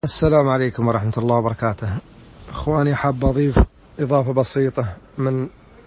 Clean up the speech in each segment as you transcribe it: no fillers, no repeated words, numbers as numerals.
السلام عليكم ورحمة الله وبركاته. أخواني، حاب أضيف إضافة بسيطة من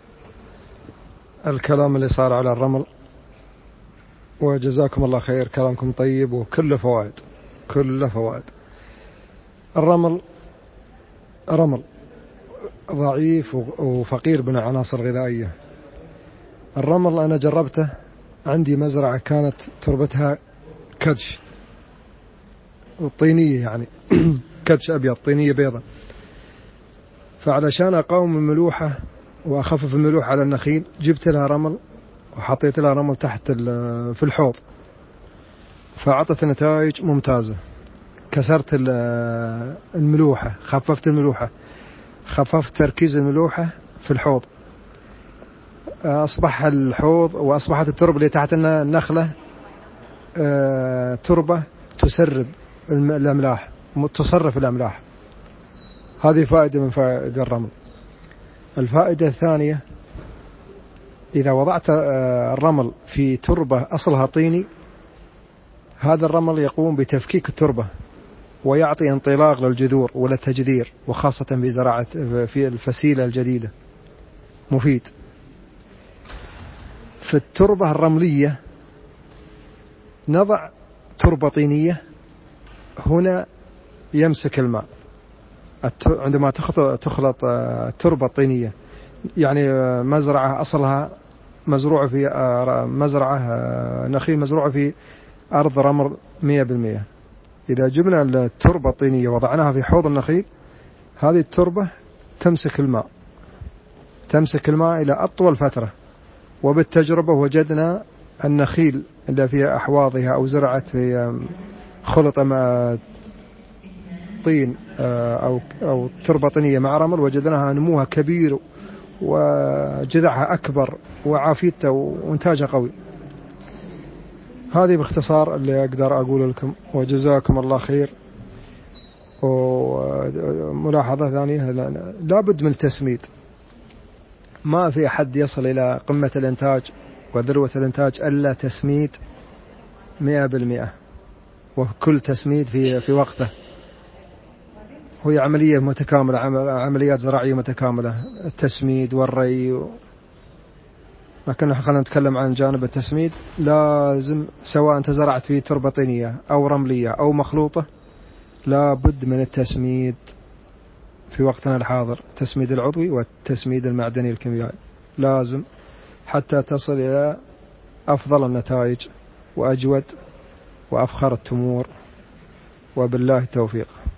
الكلام اللي صار على الرمل، وجزاكم الله خير، كلامكم طيب وكله فوائد، كله فوائد. الرمل رمل ضعيف وفقير بالعناصر الغذائية. الرمل أنا جربته، عندي مزرعة كانت تربتها كدش طينية، يعني كدش أبيض طينية بيضة، فعلشان أقاوم الملوحة وأخفف الملوحة على النخيل جبت لها رمل وحطيت لها رمل تحت في الحوض، فأعطت نتائج ممتازة. كسرت الملوحة، خففت الملوحة، خففت تركيز الملوحة في الحوض. أصبح الحوض وأصبحت التربة اللي تحت النخلة تربة تسرب الأملاح، تصرف الأملاح. هذه فائدة من فائدة الرمل. الفائدة الثانية، إذا وضعت الرمل في تربة أصلها طيني، هذا الرمل يقوم بتفكيك التربة ويعطي انطلاق للجذور وللتجذير، وخاصة في زراعة في الفسيلة الجديدة، مفيد. في التربة الرملية نضع تربة طينية، هنا يمسك الماء عندما تخلط التربة الطينية، يعني مزرعة أصلها مزروعة في مزرعة نخيل مزروعة في أرض رمل 100%. إذا جبنا التربة الطينية وضعناها في حوض النخيل، هذه التربة تمسك الماء إلى أطول فترة. وبالتجربة وجدنا النخيل اللي في أحواضها أو زرعت في خلط طين أو تربة طينية مع رمل، وجدناها نموها كبير وجذعها أكبر وعافيتها وإنتاجها قوي. هذه باختصار اللي أقدر أقول لكم، وجزاكم الله خير. وملاحظة ثانية، لابد من التسميد. ما في أحد يصل إلى قمة الإنتاج وذروة الإنتاج إلا تسميد 100%، وكل تسميد في وقته. وهي عملية متكاملة، عمليات زراعية متكاملة، التسميد والري. لكن خلينا نتكلم عن جانب التسميد. لازم سواء أنت زرعت في تربة طينية أو رملية أو مخلوطة، لا بد من التسميد في وقتنا الحاضر، التسميد العضوي والتسميد المعدني الكيميائي لازم، حتى تصل إلى أفضل النتائج وأجود وأفخر التمور. وبالله التوفيق.